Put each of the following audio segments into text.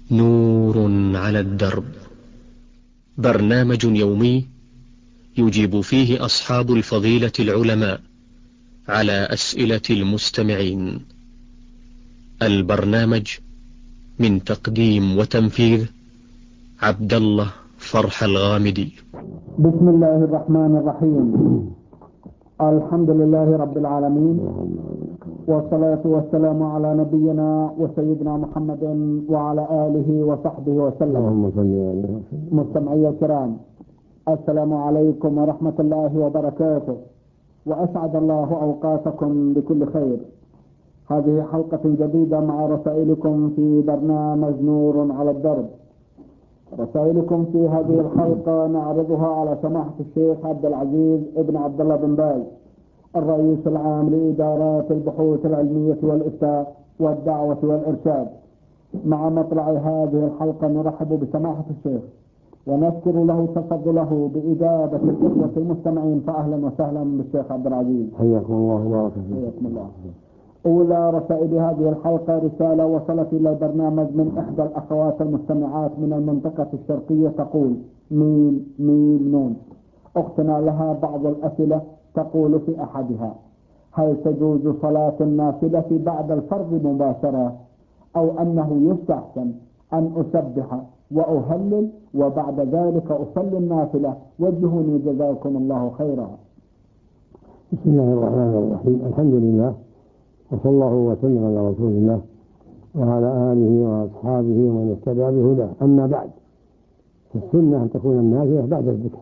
نور على الدرب، برنامج يومي يجيب فيه أصحاب الفضيلة العلماء على أسئلة المستمعين. البرنامج من تقديم وتنفيذ عبد الله فرح الغامدي. بسم الله الرحمن الرحيم. الحمد لله رب العالمين، والصلاة والسلام على نبينا وسيدنا محمد وعلى آله وصحبه وسلم. مستمعي الكرام، السلام عليكم ورحمة الله وبركاته، وأسعد الله أوقاتكم بكل خير. هذه حلقة جديدة مع رسائلكم في برنامج نور على الدرب. رسائلكم في هذه الحلقة نعرضها على سماحة الشيخ عبد العزيز ابن عبد الله بن باز، الرئيس العام لإدارات البحوث العلمية والإفتاء والدعوة والإرشاد. مع مطلع هذه الحلقة نرحب بسماحة الشيخ ونذكر له تفضله بإجابة الإخوة المستمعين. فأهلا وسهلا بالشيخ عبد العزيز، حياكم الله وبارك فيكم. حياكم الله. أولى رسائل هذه الحلقة رسالة وصلت إلى البرنامج من إحدى الأخوات المستمعات من المنطقة الشرقية، تقول: ميم ميم نون. أختنا لها بعض الأسئلة، تقول في أحدها: هل تجوز صلاة النافلة بعد الفرض مباشرة، أو أنه يستحسن أن أسبح وأهلل وبعد ذلك أصلي النافلة؟ وجهوني جزاكم الله خيرا. بسم الله الرحمن الرحيم. الحمد لله، وصلى الله وسلم على رسول الله وعلى آله وأصحابه ومن اهتدى بهداه. أما بعد، فالسنة أن تكون النافلة بعد الذكر.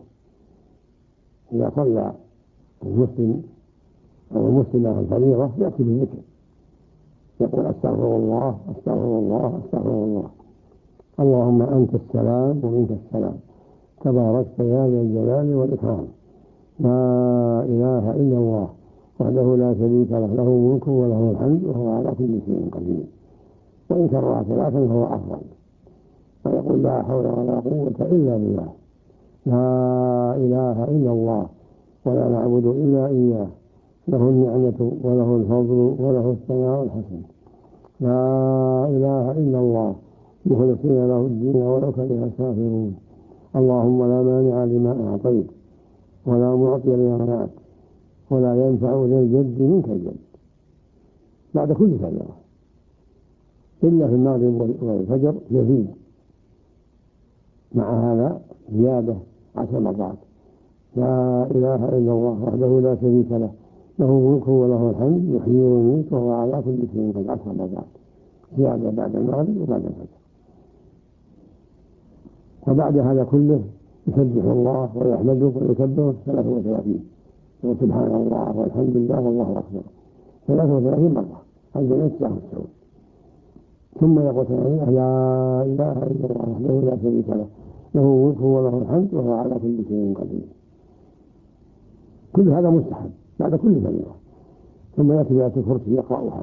إذا صلى المسلم أو المسلمة الفريضة يأتي بالذكر، يقول: أستغفر الله أستغفر الله أستغفر الله، اللهم أنت السلام ومنك السلام، تباركت يا ذا الجلال والإكرام، لا إله إلا الله وحده لا شريك له، له الملك وله الحمد وهو على كل شيء قدير. وإن كرر ثلاثا فهو أفضل. ويقول: لا حول ولا قوة إلا بالله، لا إله إلا الله ولا نعبد إلا إياه، له النعمة وله الفضل وله الثناء الحسن، لا إله إلا الله مخلصين له الدين ولو كره الكافرون. اللهم لا مانع لما أعطيت ولا معطي لما منعت ولا ينفع ذا الجد منك الجد. بعد كل فريضة إلا في المغرب والفجر يزيد مع هذا زيادة 10 مرات: لا إله إلا الله وحده لا شريك له، له الملك وله الحمد يحيي ويميت وهو على كل شيء قدير. 10 مرات زيادة بعد المغرب وبعد الفجر. وبعد هذا كله يسبح الله ويحمده ويكبره 33: سبحان الله والحمد لله والله أكبر 33 مرة. هذا يتسع السعود. ثم يقول: لا إله إلا الله وحده لا شريك له، له الملك وله الحمد وهو على كل شيء قدير. كل هذا مستحب بعد كل فريضة. ثم يأتي بآية الكرسي يقرأها: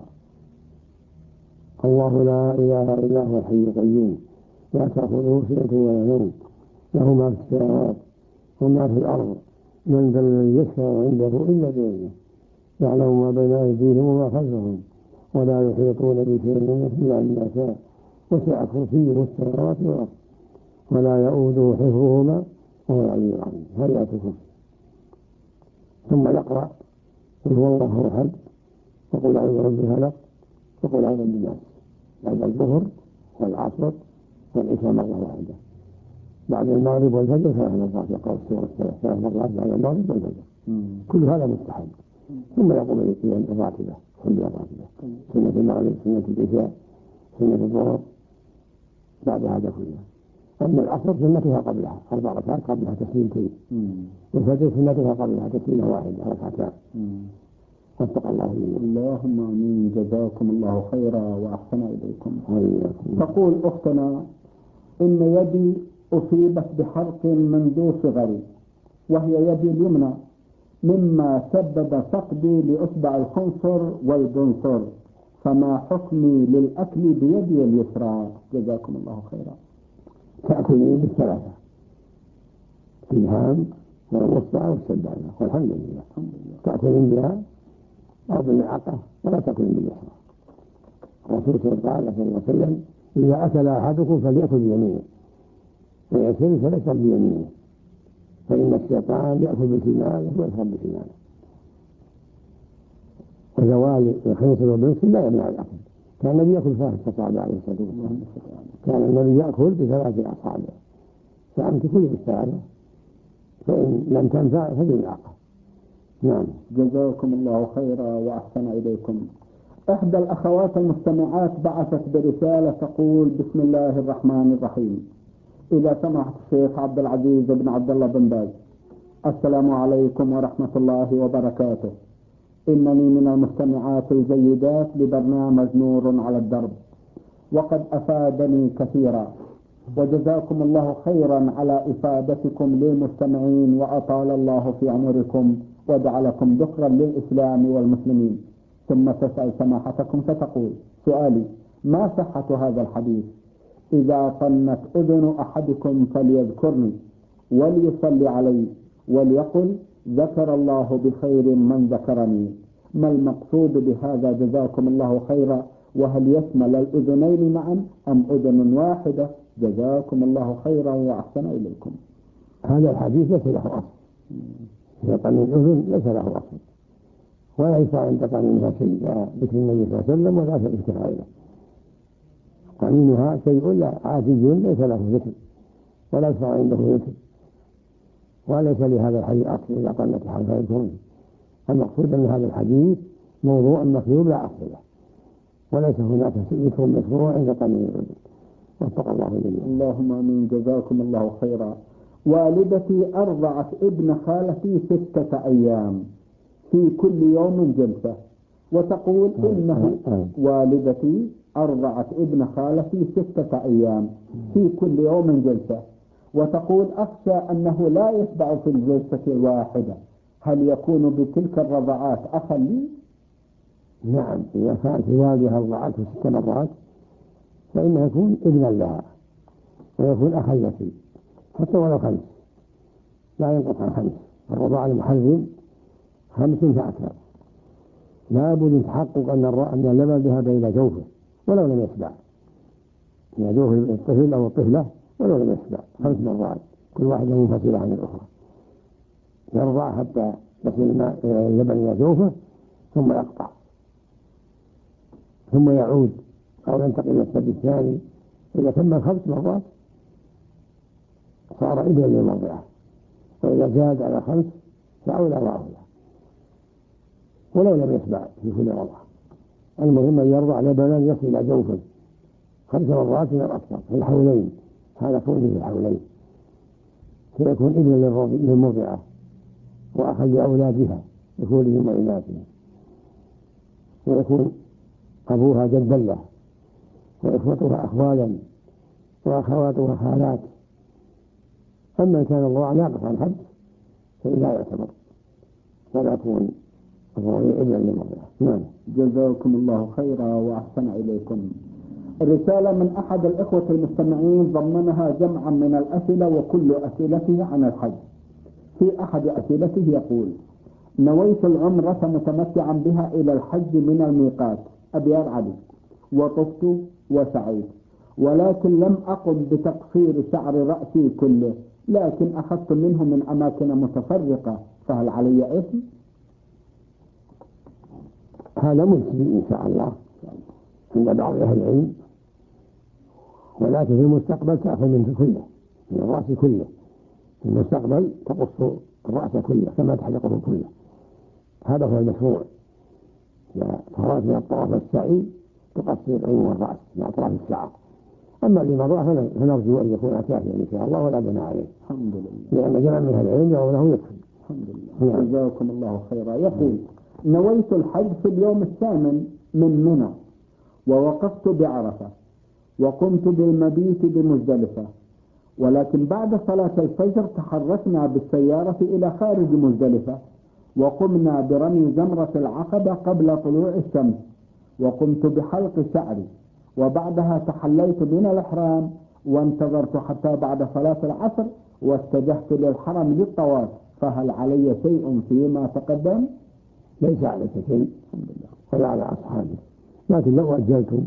الله لا إله إلا هو الحي القيوم لا تأخذه سنة ولا نوم، له ما في السماوات وما في الأرض، من ذا الذي يشفع عنده إلا بإذنه، يعلم ما بين أيديهم وما خلفهم، ولا يحيطون بشيء إلا بما شاء، وسع كرسيه السماوات والأرض ولا يؤوده حفظهما وهو العلي العظيم. هذه آية الكرسي. ثم يقرأ: قل هو الله أحد، وقل أعوذ برب الفلق، وقل أعوذ بالناس، بعد الظهر والعصر والعشاء مرة واحدة. بعد المغرب والفجر 3 مرات يقرأ السورة 3 مرات بعد المغرب والفجر. كل هذا مستحب. ثم يقوم بالقيام الراتبة، كل الراتبة، سنة المغرب، سنة العشاء، سنة الظهر، بعد هذا كله. أما العصر سنتها قبلها 4 ركعات قبلها تسليمتين، والفجر سنتها قبلها تسليمة واحدة 2 ركعات. واتق الله منه. اللهم آمين. جزاكم الله خيرا وأحسن إليكم. تقول أختنا: إن يدي أصيبت بحرق منذ صغري، وهي يدي اليمنى، مما سبب فقدي لأصبع الخنصر والبنصر، فما حكمي للأكل بيدي اليسرى؟ جزاكم الله خيرا. تأكلين بالثلاثة: الإبهام والوسطى والسبابة، والحمد لله. تأكلين بها أو بالمعقة، ولا تأكلين باليسرى. الرسول صلى الله عليه وسلم إذا أكل أحدكم فليأكل بيمينه، ويشرب فليشرب بيمينه، فإن الشيطان يأكل بشماله ويشرب بشماله. وزوال الخنصر والبنصر لا يمنع الأكل. كان النبي يأكل ثلاث أصابع عليه الصلاة والسلام، كان النبي يأكل بثلاث أصابع، فأنت كل بالثلاثة، فإن لم تنفع فبالعقل. نعم. جزاكم الله خيرا وأحسن إليكم. إحدى الأخوات المستمعات بعثت برسالة تقول: بسم الله الرحمن الرحيم. إذا سمحت الشيخ عبد العزيز بن عبد الله بن باز، السلام عليكم ورحمة الله وبركاته. إنني من المستمعات الجيدات لبرنامج نور على الدرب، وقد أفادني كثيرا، وجزاكم الله خيرا على إفادتكم للمستمعين، وأطال الله في عمركم وجعلكم ذخرا للإسلام والمسلمين. ثم تسأل سماحتكم فتقول: سؤالي: ما صحة هذا الحديث؟ إذا طنت أذن أحدكم فليذكرني وليصلي علي وليقل: ذكر الله بخير من ذكرني. ما المقصود بهذا جزاكم الله خيرا؟ وهل يشمل الأذنين معا أم أذن واحدة؟ جزاكم الله خيرا وأحسن إليكم. هذا الحديث ليس له أصل، إذا طن الأذن ليس له أصل، ولا يشرع عند طنينها شيء، لا ذكر النبي صلى الله عليه وسلم ولا ذكر غيره. طنينها شيء لا عادي ليس له ذكر، ولا يشرع عنده ذكر، وليس لهذا الحديث أصل إذا طنت حرف يذكرني. المقصود أن هذا الحديث موضوع مكذوب لا أصل له، وليس هناك ذكر مشروع عند طنين الأذن. وفق الله جميعا. اللهم آمين. جزاكم الله خيرا. والدتي أرضعت ابن خالتي 6 أيام في كل يوم جلسة، وتقول إنه والدتي أرضعت ابن خالتي 6 أيام في كل يوم جلسة، وتقول أخشى أنه لا يشبع في الجلسة الواحدة، هل يكون بتلك الرضعات أخا لي؟ نعم، إذا كانت والدها رضعته 6 مرات فإنه يكون ابنا لها ويكون أخا لك، حتى ولو 5 لا ينقص عن 5. الرضاع المحرم 5 فأكثر، لا بد يتحقق أن اللبن ذهب إلى جوفه ولو لم يشبع، إلى جوف الطفل أو الطفلة ولو لم يشبع. 5 مرات كل واحدة منفصلة عن الأخرى، يرضع حتى يصل اللبن إلى جوفه ثم يقطع، ثم يعود أو ينتقل إلى الثدي الثاني. إذا تم 5 مرات صار ابنا للمرضعة، وإذا زاد على 5 فأولى وأولى ولو لم يشبع في كل رضعة. المهم أن يرضع لبنا يصل إلى جوفه 5 مرات من الأكثر في الحولين، هذا كونه في الحولين، فيكون ابنا للمرضعة وأخا لأولادها ذكورهم وإناثهم، ويكون أبوها جدا له، وإخوتها أخوالا، وأخواتها خالات. أما إن كان الرضاع ناقص عن حد فلا يعتبر، ولا يكون الرضيع إلا للمرضعة. نعم. جزاكم الله خيرا وأحسن إليكم. رسالة من أحد الإخوة المستمعين ضمنها جمعا من الأسئلة، وكل أسئلته عن الحج. في أحد أسئلته يقول: نويت العمرة متمتعا بها إلى الحج من الميقات أبيار علي، وطفت وسعيت، ولكن لم أقم بتقصير شعر رأسي كله، لكن أخذت منه من أماكن متفرقة، فهل علي إثم؟ هذا مجزي إن شاء الله عند بعض أهل العلم، ولكن في المستقبل تأخذ منه كله، من الرأس كله. في المستقبل تقص الرأس كله كما تحلقه كله، هذا هو المشروع. إذا فرغت من الطواف السعي تقصر عموم الرأس مع أطراف الشعر. أما للمرأة فنرجو أن يكون كافيا إن شاء الله ولا بناء عليه، الحمد لله، لأن جمع من أهل العلم يرونه يكفي. الحمد لله. جزاكم الله خيرا. يقول: نويت الحج في اليوم 8 من منى، ووقفت بعرفة، وقمت بالمبيت بمزدلفة، ولكن بعد صلاة الفجر تحركنا بالسيارة إلى خارج مزدلفة، وقمنا برمي جمرة العقبة قبل طلوع الشمس، وقمت بحلق شعري، وبعدها تحليت من الإحرام، وانتظرت حتى بعد صلاة العصر واتجهت للحرم للطواف، فهل علي شيء فيما تقدم؟ ليس عليك شيء ولا على أصحابه، لكن لو أجلتم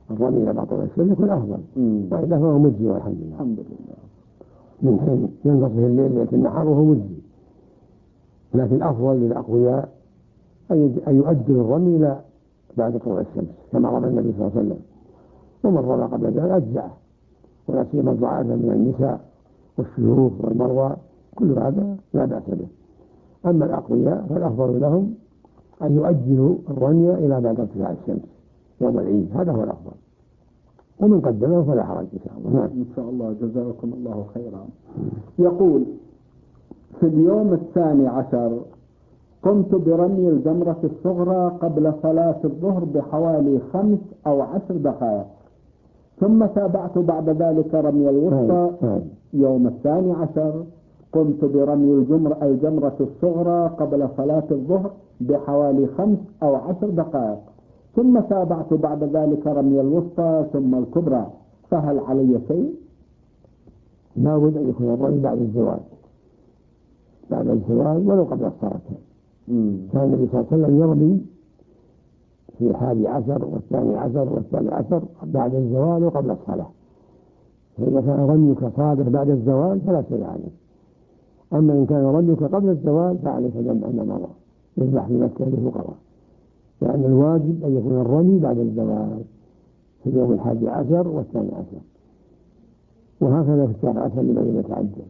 الرمي إلى بعض الشمس يكون أفضل، وإلا فهو مجزي والحمد لله. الحمد لله. من حين ينتصف الليل يأتي النهار وهو مجزي، لكن الأفضل للأقوياء أن يؤجل الرمي إلى بعد طلوع الشمس كما رمى النبي صلى الله عليه وسلم، ومن رمى قبل ذلك أجزأه، ولا سيما الضعاف من النساء والشيوخ والمرضى كل هذا لا بأس به. أما الأقوياء فالأفضل لهم أن يؤجلوا الرمي إلى بعد ارتفاع الشمس يوم العيد، هذا هو الأفضل، ومن قدمه فلا حرج إن شاء الله. نعم. إن شاء الله، جزاكم الله خيرا. يقول: في اليوم 12 قمت برمي الجمرة الصغرى قبل صلاة الظهر بحوالي 5 أو 10 دقائق، ثم تابعت بعد ذلك رمي الوسطى. يوم 12 قمت برمي الجمرة الصغرى قبل صلاة الظهر بحوالي 5 أو 10 دقائق، ثم تابعت بعد ذلك رمي الوسطى ثم الكبرى، فهل علي شيء؟ لا بد أن يكون الرمي بعد الزوال، بعد الزوال ولو قبل الصلاة. كان النبي صلى الله عليه وسلم يرمي في 11 و12 و13 بعد الزوال وقبل الصلاة، فإذا كان رميك صادر بعد الزوال فلا شيء عليك. أما إن كان رميك قبل الزوال فعليك جمع ما مضى، يذبح في مكة للفقراء، لأن الواجب أن يكون الرمي بعد الزوال في اليوم 11 و12، وهكذا في 19 لمن يتعجل.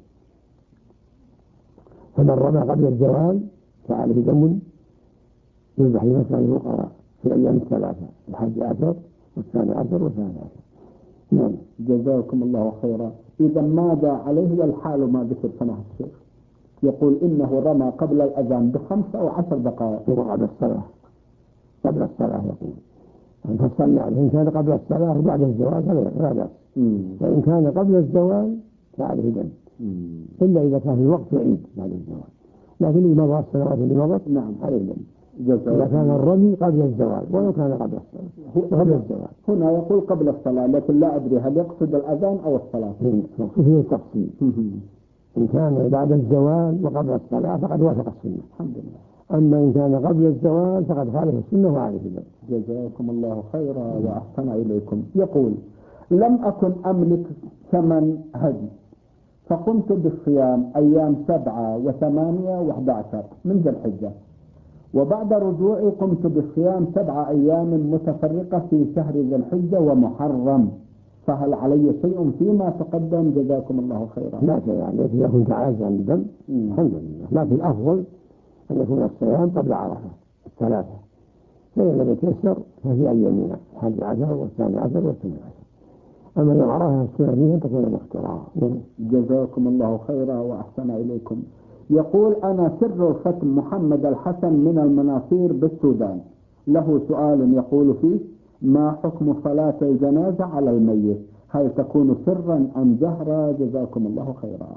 فمن رمى قبل الزوال فعليه دم يذبح في مكة للفقراء في الأيام 3 11 و12 و13. نعم. جزاكم الله خيرا. إذا ماذا عليه والحال ما ذكر سماحة الشيخ؟ يقول إنه رمى قبل الأذان ب5 أو 10 دقائق. وقبل الصلاة، قبل الصلاة يقول أن تصلي عليه. إن كان قبل الصلاة وبعد الزوال فلا بأس، وإن كان قبل الزوال فعليه دم، إلا إذا كان الوقت يعيد بعد الزوال، لكن إذا مضى السنوات اللي مضت نعم عليه دم إذا كان الرمي قبل الزوال ولو كان قبل الصلاة. قبل الزوال هنا يقول قبل الصلاة، لكن لا أدري هل يقصد الأذان أو الصلاة. فيه التفصيل. إن كان بعد الزوال وقبل الصلاة فقد وافق السنة الحمد لله. أما إن كان قبل الزوال فقد خالف السنة وعليه دم. جزاكم الله خيرا وأحسن إليكم. يقول: لم أكن أملك ثمن هدي، فقمت بالصيام أيام 7 و8 و11 من ذي الحجة، وبعد رجوعي قمت بالصيام 7 أيام متفرقة في شهر ذي الحجة ومحرم، فهل علي شيء فيما تقدم؟ جزاكم الله خيرا. لا شيء عليك إذا كنت عاجز عن الدم، الحمد لله، لكن الأفضل أن يكون الصيام قبل عرفة 3، فإن لم يتيسر ففي أيامنا 11 و12 و18. أما يوم عرفة السنة فيه تكون مختارة. جزاكم الله خيرا وأحسن إليكم. يقول: أنا سر الختم محمد الحسن من المناصير بالسودان، له سؤال يقول فيه: ما حكم صلاة الجنازة على الميت؟ هل تكون سرا أم جهرا؟ جزاكم الله خيرا.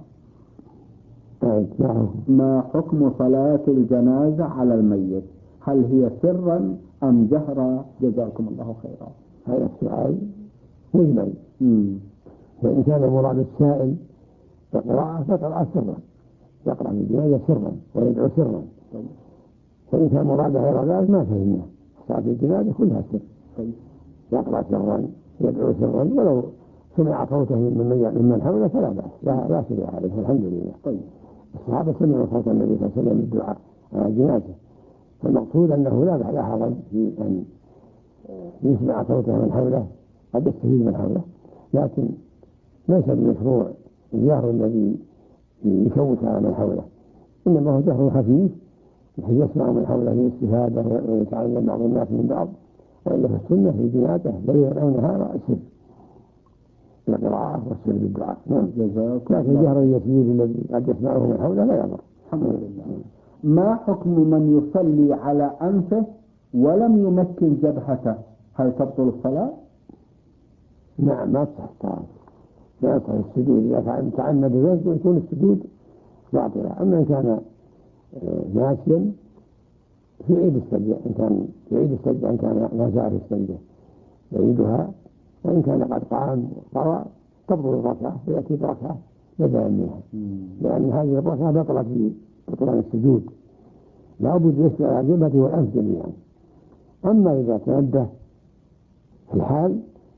ما حكم صلاة الجنازة على الميت؟ هل هي سرا أم جهرا؟ جزاكم الله خيرا. هذا السؤال مجمل. فإن كان مراد السائل القراءة فقراءة سرا، يقرأ في الجنازة سرا ويدعو سرا. فإن كان مراد غير ذلك ما فهمنا، صلاة الجنازة كلها سر، يقرأ سرا يدعو سرا، ولو سمع صوته ممن حوله فلا بأس، لا شيء عليه الحمد لله. الصحابة سمعوا صوت النبي صلى الله عليه وسلم الدعاء على الجنازة، فالمقصود أنه لا حرج في أن يسمع صوته من حوله، قد يستفيد من حوله، لكن ليس بمشروع الجهر الذي يشوش على من حوله، إنما هو جهر خفيف بحيث يسمع من حوله للاستفادة ويتعلم بعض الناس من بعض. وإلا في السنة في الجنازة ليلا أو نهارا سر القراءة والسر بالدعاء. لكن الجهر اليسير الذي قد يسمعه من حوله لا يضر. الحمد لله. ما حكم من يصلي على أنفه ولم يمكن جبهته؟ هل تبطل الصلاة؟ نعم، ما تصح الصلاة، لا يصح السجود. إذا تعمد ذلك يكون السجود باطلا. أما إن كان ناسيا في عيد السجدة، إن كان في عيد السجدة، إن كان ما زال في السجدة يعيدها، وإن كان قد قام قرأ تبطل الركعة ويأتي بركعة بدلا منها، لأن هذه الركعة بطلت في بطلان السجود، لا بد يسجد على الجبهة والأنف جميعا. أما إذا تنبه في الحال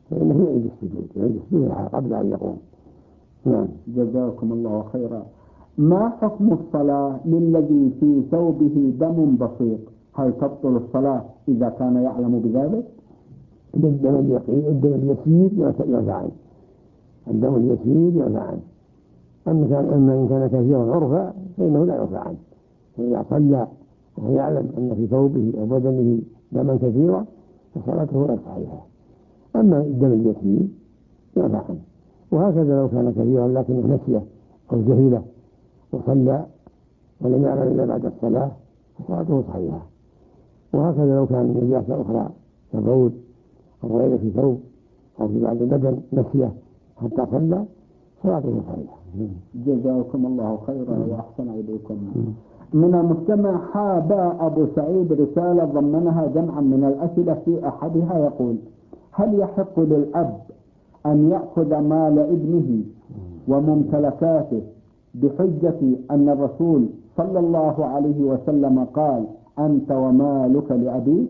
فإنه يعيد السجود قبل أن يقوم. نعم. جزاكم الله خيرا. ما حكم الصلاة للذي في ثوبه دم بسيط؟ هل تبطل الصلاة إذا كان يعلم بذلك؟ الدم اليسير يعفى عنه. الدم اليسير يعفى عنه. أما إن كان كثيرا عرفا فإنه لا يعفى عنه. فإذا صلى وهو يعلم أن في ثوبه أو بدنه دما كثيرا فصلاته غير صحيحة. أما الدم اليسير يعفى عنه. وهكذا لو كان كثيرا لكنه نسيه أو جهله وصلى ولم يعلم إلا بعد الصلاة فصلاته صحيحة. وهكذا لو كان نجاسة أخرى كبول أو غيره في ثوب أو في بعض البدن نسيه حتى صلى صلاته صحيحة. جزاكم الله خيرا وأحسن إليكم. من المستمع حاب أبو سعيد رسالة ضمنها جمعا من الأسئلة، في أحدها يقول: هل يحق للأب أن يأخذ مال ابنه وممتلكاته بحجة أن الرسول صلى الله عليه وسلم قال: أنت ومالك لأبيك؟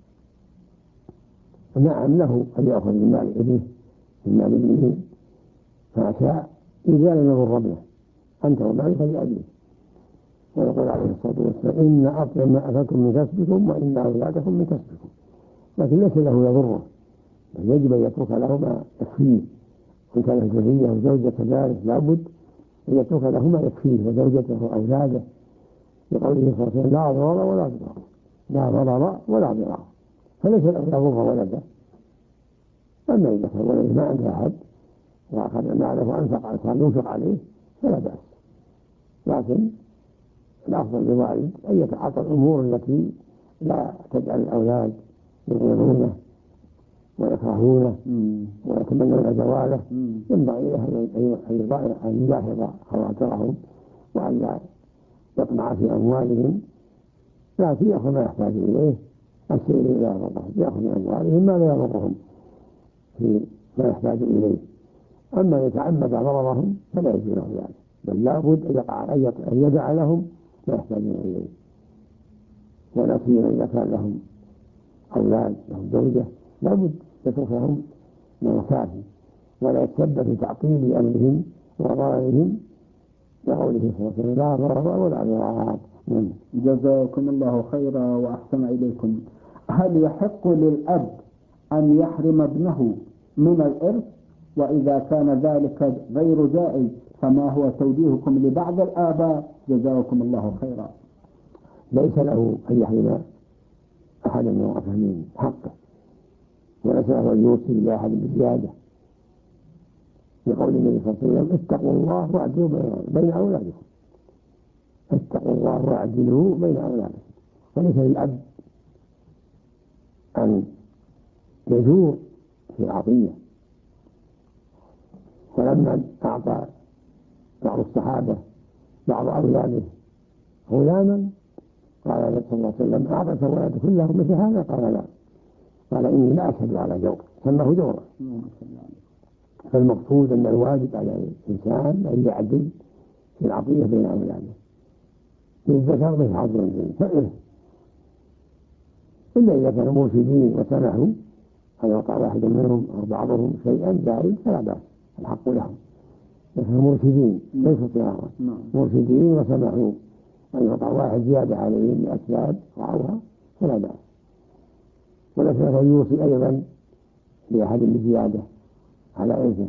نعم، له أن يأخذ من مال ابنه ما شاء إذا لم يضر ابنه. أنت ومالك لأبيك. ويقول عليه الصلاة والسلام: إن أطيب ما أكلتم من كسبكم وإن أولادكم من كسبكم. لكن ليس له يضره، بل يجب أن يترك له ما يكفيه. إن كانت ذرية وزوجة كذلك لابد أن يترك له ما يكفيه وزوجته وأولاده، لقوله صلى الله عليه وسلم: لا ضرر ولا ضرار. لا ضرر ولا ضرار. فليس له يضر ولده. أما إذا كان ولده ما عنده أحد وأخذ ماله وأنفق كان ينفق عليه فلا بأس. لكن الأفضل للوالد أن يتعاطى الأمور التي لا تجعل الأولاد يغيرونه ويكرهونه ويتمنون زواله. ينبغي له أن يلاحظ خواطرهم وأن لا يطمع في أموالهم، لكن يأخذ ما يحتاج إليه. الشيء لا يضرهم، يأخذ من أموالهم ما لا يضرهم في ما يحتاج إليه. أما يتعمد ضررهم فلا يجوز له ذلك، بل لا بد أن يدع لهم ما يحتاجون إليه. ولا سيما إذا كان لهم أولاد لهم زوجة لا بد يترك لهم ما يكافي، ولا يتسبب في تعطيل أمرهم وضررهم، لقوله صلى الله عليه وسلم: لا ضرر ولا ضرار. جزاكم الله خيرا وأحسن إليكم. هل يحق للأب أن يحرم ابنه من الإرث؟ وإذا كان ذلك غير جائز فما هو توجيهكم لبعض الآباء؟ جزاكم الله خيرا. ليس له أن يحرم أحدا من ورثته من حقه، وليس له أن يوصي لأحد بزيادة، لقول النبي صلى الله عليه وسلم: اتقوا الله واعدلوا بين أولادكم. اتقوا الله واعدلوا بين أولادكم. وليس للأب أن يجور في العطية. ولما أعطى بعض الصحابة بعض أولاده غلاما قال النبي صلى الله عليه وسلم: أعطيت أولادك كلهم مثل هذا؟ قال: لا. قال: إني لا أشهد على جور. سماه جورا. فالمقصود أن الواجب على الإنسان أن يعدل في العطية بين أولاده. للذكر مثل حظ الأنثيين، إلا إذا كانوا مرشدين وسمحوا أن يعطى واحد منهم أو بعضهم شيئا زائد فلا بأس، الحق لهم. لكن مرشدين ليسوا صغارا، مرشدين وسمحوا أن يعطى واحد زيادة عليهم لأسباب رعوها فلا بأس. وليس له يوصي أيضا لأحد بزيادة على إرثه،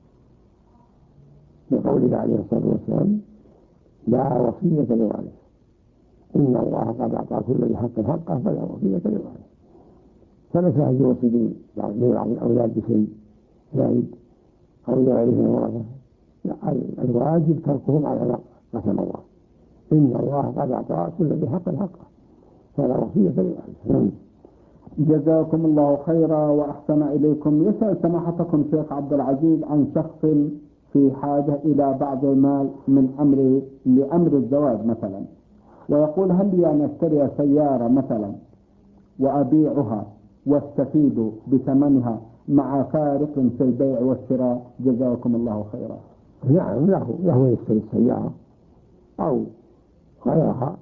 لقوله عليه الصلاة والسلام: لا وصية لوارث، إن الله قد أعطى كل ذي حق حقه فلا وصية لوارث. فليس له يوصي لبعض الأولاد بشيء زائد أو لغيره من الورثة. الواجب تركهم على ما قسم الله. إن الله قد أعطى كل ذي حق حقه فلا وصية لوارث. جزاكم الله خيرا وأحسن إليكم. يسأل سماحتكم شيخ عبد العزيز عن شخص في حاجة إلى بعض المال من لأمر الزواج مثلا، ويقول: هل لي أن أشتري سيارة مثلا وأبيعها واستفيد بثمنها مع فارق في البيع والشراء؟ جزاكم الله خيرا. نعم، له يشتري السيارة أو غيرها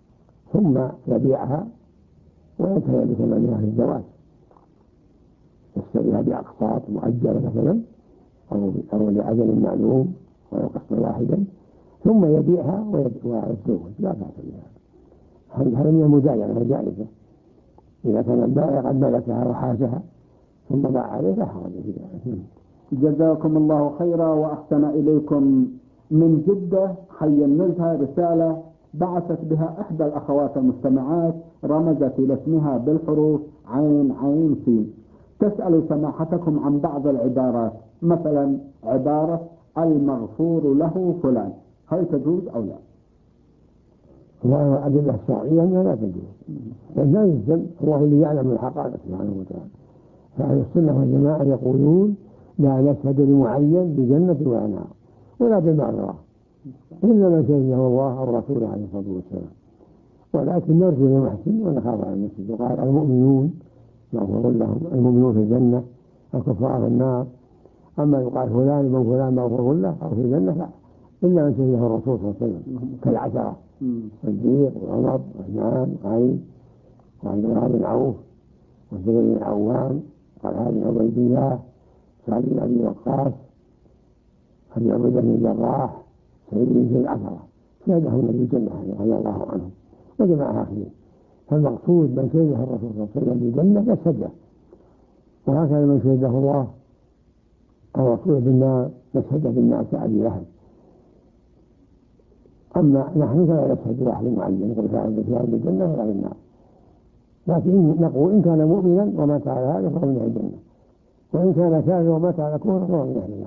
ثم يبيعها وينتهي بثمنها في الزواج. يشتريها بأقساط مؤجلة مثلا أو لأجل معلوم ولو قسطا واحدا ثم يبيعها ويتزوج لا بأس بها. هذا من المداينة جائزة إذا كان البائع قد ملكها وحاجها ثم باع عليه لا حرج فيها. جزاكم الله خيرا وأحسن إليكم. من جدة حي النزهة رسالة بعثت بها إحدى الأخوات المستمعات، رمزت إلى اسمها بالحروف عين عين سين، تسأل سماحتكم عن بعض العبارات، مثلا عبارة المغفور له فلان، هل تجوز أو لا؟ والأدلة الشرعية أنها لا تجوز، لا يلزم، الله اللي يعلم الحقائق سبحانه وتعالى. فأهل السنة والجماعة يقولون لا نشهد لمعين بجنة ولا نار ولا بمغفرة إلا من شهده الله أو رسوله عليه الصلاة والسلام، ولكن نرجو المحسن ونخاف على المسجد. وقال المؤمنون مغفور لهم، المؤمنون في الجنة، الكفار في النار. أما يقال فلان من فلان مغفور له أو في الجنة لا، إلا من شهده الرسول صلى الله عليه وسلم كالعشرة الصديق وعمر وعثمان وعلي وعبد الله بن عوف والزبير بن العوام وطلحة بن عبيد الله سعد بن أبي وقاص أبي عبيدة بن الجراح سعيد بن زيد العشرة شهدهم بالجنة رضي الله عنهم وجماعة آخرين. فالمقصود من شهده الرسول صلى الله عليه وسلم بالجنة يشهده، وهكذا من شهده الله أو رسوله بالنار يشهده بالنار كأبي لهب. أما نحن فلا نشهد واحد معين يقول فعل بالجنة ولا بالنار، لكن نقول إن كان مؤمنا ومات على هذا فهو من الجنة، وإن كان كافرا ومات على كفر فهو من أهل النار.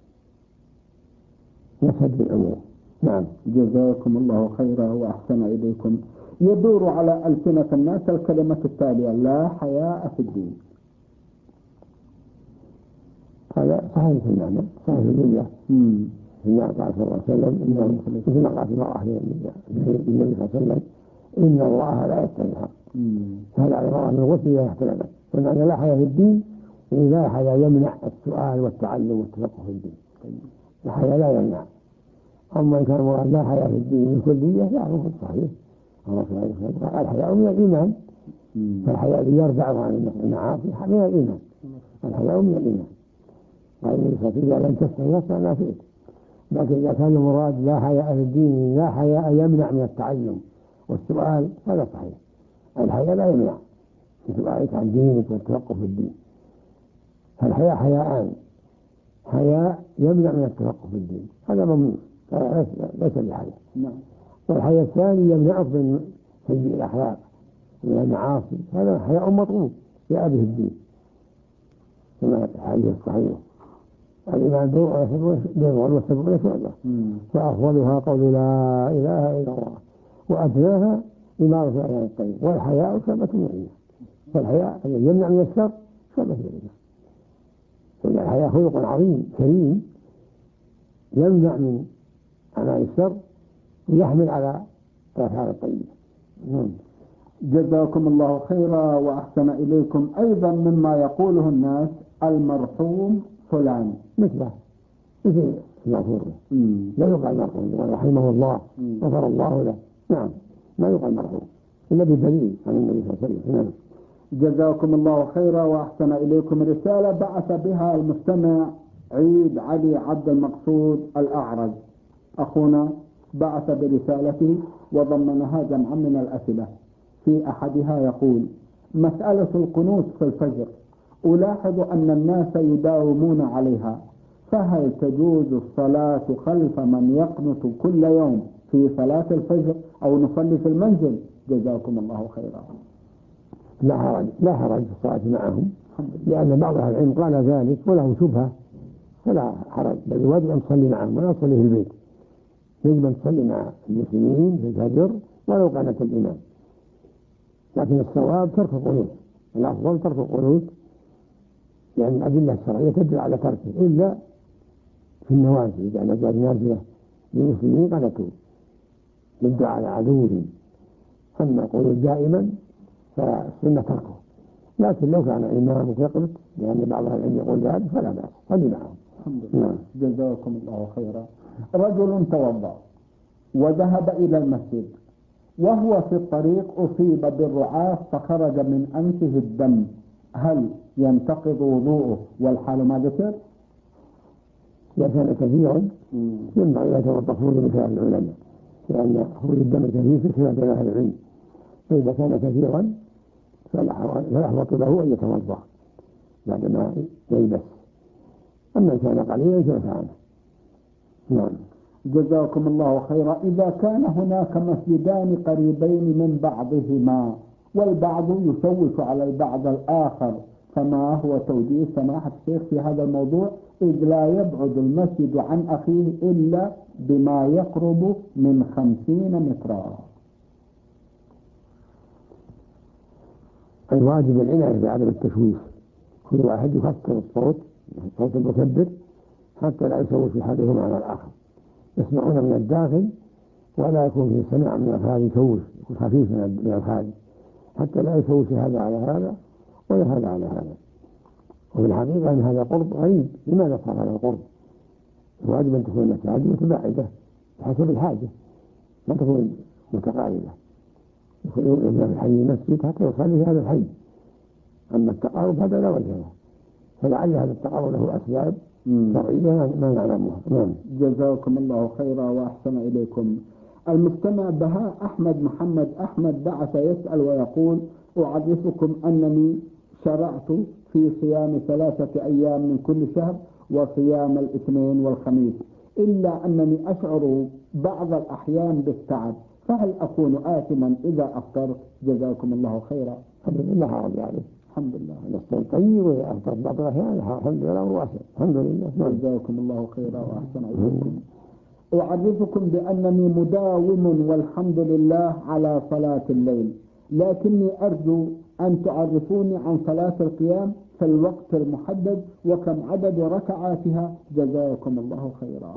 نشهد بالعموم. نعم. جزاكم الله خيرا وأحسن إليكم. يدور على ألسنة الناس الكلمة التالية: لا حياء في الدين. هذا صحيح في المعنى، صحيح في الجملة. إنما قال صلى الله عليه وسلم إنما قال النبي صلى الله عليه وسلم إن الله لا يستحي. هذا على الله من الغسل إذا احتلمت، فمعنى لا حياء في الدين لا حياء يمنع السؤال والتعلم والتفقه في الدين، الحياء لا يمنع. أما إن كان مراد لا حياء في الدين الكلية لا هو صحيح. الله سبحانه وتعالى الحياء من الإيمان، فالحياء يرجع عن المعاصي من الإيمان، الحياء من الإيمان. إذا لم تستحي فلا فيك. لكن إذا كان المراد لا حياء في الدين لا حياء يمنع من التعلم والسؤال هذا صحيح. الحياء لا يمنع في سؤالك عن دينك والتفقه في الدين. فالحياء حياءان: حياء يمنع من التفقه في الدين هذا ممنوع ليس بحياء، والحياء الثاني يمنعك من سيء الأخلاق من المعاصي، هذا حياء مطلوب جاء به الدين كما في الحديث الصحيح: الإيمان بضع وسبعون شعبة فأفضلها قول لا إله إلا الله وأدناها إمارة الأذى عن الطريق، والحياء شعبة من الإيمان. فالحياء يمنع من الشر شعبة من الإيمان. فإن الحياء خلق عظيم كريم يمنع من أعمال الشر ويحمل على الأفعال الطيبة. جزاكم الله خيرا وأحسن إليكم. أيضا مما يقوله الناس المرحوم فلان، مثل المغفور له، لا يقال مرحوم، رحمه الله غفر الله له. نعم، ما يقال مرحوم، الذي دليل عن النبي صلى الله عليه وسلم. جزاكم الله خيرا وأحسن إليكم. رسالة بعث بها المستمع عيد علي عبد المقصود الأعرج، أخونا بعث برسالته وضمنها جمعا من الأسئلة. في أحدها يقول: مسألة القنوت في الفجر ألاحظ أن الناس يداومون عليها، فهل تجوز الصلاة خلف من يقنط كل يوم في صلاة الفجر أو نصلي في المنزل؟ جزاكم الله خيرا. لا حرج في الصلاة معهم، لأن بعض أهل العلم قال ذلك وله شبهة، فلا حرج، بل الواجب أن تصلي معهم ولا تصلي في البيت. يجب أن تصلي مع المسلمين في الفجر ولو كانت الإمام، لكن الصواب ترك القنوت، الأفضل ترك القنوت، لأن الأدلة الشرعية تدل على تركه إلا في النوازل، إذا نزل نازلة للمسلمين قنتوا بالدعاء على عدوهم. أما القنوت دائما فالسنة تركه، لكن لو كان إمامك يقنط لأن بعض العلم يقول ذلك فلا بأس، صلي معهم. الحمد لله. جزاكم الله خيرا. رجل توضأ وذهب إلى المسجد وهو في الطريق أصيب بالرعاف فخرج من أنفه الدم، هل ينتقض وضوءه والحال ما ذكر؟ إذا كان كثيرا ينبغي إذا توقف خروج مثل العلماء، لأن خروج الدم كثير في خلاف بين أهل العلم، فإذا كان كثيرا فيحوط له أن يتوضأ بعدما يلبس، أما إن كان قليلا فيعفى عنه. نعم. جزاكم الله خيرا. إذا كان هناك مسجدان قريبين من بعضهما والبعض يشوش على البعض الآخر، فما هو توجيه سماحة الشيخ في هذا الموضوع، إذ لا يبعد المسجد عن أخيه إلا بما يقرب من 50 مترا؟ الواجب العناية بعدم التشويش، كل واحد يخفض صوت المكبر حتى لا يشوش أحدهم على الآخر، يسمعون من الداخل ولا يكون في سماع من الخارج يشوش، يكون خفيف من الخارج حتى لا يشوش هذا على هذا ولا هذا على هذا. وفي الحقيقة أن هذا قرب غريب، لماذا صار هذا القرب؟ الواجب أن تكون المساجد متباعدة بحسب الحاجة، لا تكون متقاربة، يكون في الحي مسجد حتى يصلي في هذا الحي، أما التقارب هذا لا وجه له، فلعل هذا التقارب له أسباب شرعية ما نعلمها. نعم. جزاكم الله خيرا وأحسن إليكم. المستمع بهاء أحمد محمد أحمد بعث يسأل ويقول: أعرفكم أنني شرعت في صيام 3 أيام من كل شهر وصيام الاثنين والخميس، إلا أنني أشعر بعض الأحيان بالتعب، فهل أكون آثما إذا أفطرت؟ جزاكم الله خيرا. الحمد لله حرج عليه. الحمد لله. نفطر طيب وأفطر بعض الأحيان الحمد لله واسع. الحمد لله. جزاكم الله خيرا وأحسن إليكم. أعرفكم بأنني مداوم والحمد لله على صلاة الليل، لكني أرجو أن تعرفوني عن صلاة القيام في الوقت المحدد وكم عدد ركعاتها، جزاكم الله خيرا.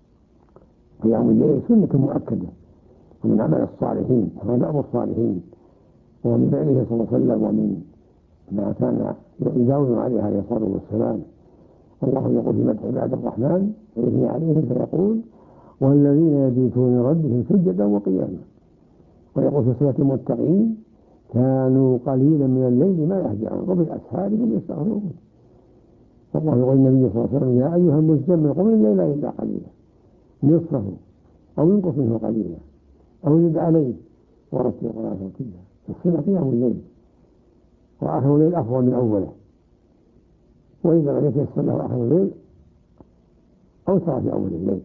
قيام الليل سنة مؤكدة ومن عمل الصالحين، هذا أمر الصالحين، ومن فعله صلى الله عليه وسلم ومن ما كان يداوم عليه عليه الصلاة والسلام. الله يقول في مدح عباد الرحمن ويثني عليهم فيقول: والذين يبيتون لربهم سجدا وقياما. ويقول في صفة المتقين: كانوا قليلا من الليل ما يهجعون وبالأسحار هم يستغفرون. والله يقول النبي صلى الله عليه وسلم: يا أيها المزمل قم الليل إلا قليلا نصفه أو ينقص منه قليلا أو يزد عليه ورتل القرآن ترتيلا. السنة قيام الليل، وآخر الليل أفضل من أوله، وإذا لم يتيسر له آخر الليل أوتر في أول الليل.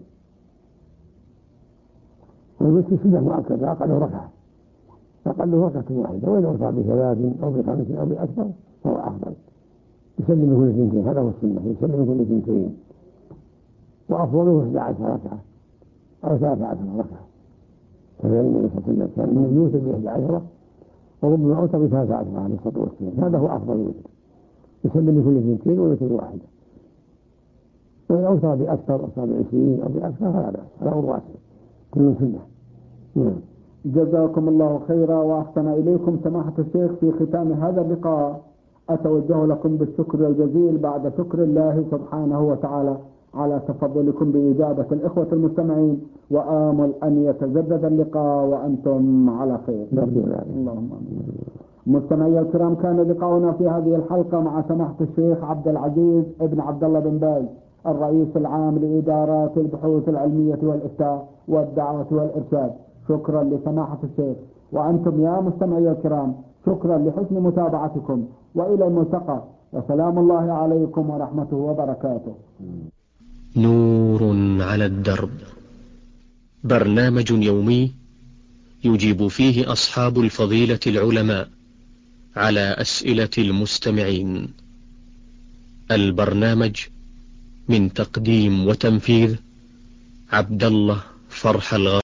والوتر سنة مؤكدة أقل ركعة واحدة، وإذا أوتر ب3 أو ب5 أو بأكثر فهو أفضل، يسلم من كل 2، هذا هو السنة، يسلم من كل 2، وأفضله 11 ركعة أو 13 ركعة، فإن النبي صلى الله عليه وسلم كان يوتر ب11 وربما أوتر ب13 عليه الصلاة والسلام، هذا هو أفضل الوتر، يسلم من كل 2 ويوتر واحدة. وإن أوتر بأكثر أوتر ب20 أو بأكثر فلا بأس، هذا هو الواسع، كل سنة. جزاكم الله خيرا وأحسن إليكم. سماحة الشيخ، في ختام هذا اللقاء أتوجه لكم بالشكر الجزيل بعد شكر الله سبحانه وتعالى على تفضلكم بإجابة الإخوة المستمعين، وآمل أن يتجدد اللقاء وأنتم على خير. اللهم آمين. مستمعي الكرام، كان لقاؤنا في هذه الحلقة مع سماحة الشيخ عبد العزيز ابن عبد الله بن باز، الرئيس العام لإدارات البحوث العلمية والإفتاء والدعوة والإرشاد. شكرا لسماحة الشيخ، وأنتم يا مستمعي الكرام شكرا لحسن متابعتكم، وإلى الملتقى، وسلام الله عليكم ورحمته وبركاته. نور على الدرب، برنامج يومي يجيب فيه أصحاب الفضيلة العلماء على أسئلة المستمعين. البرنامج من تقديم وتنفيذ عبد الله فرح الغامدي.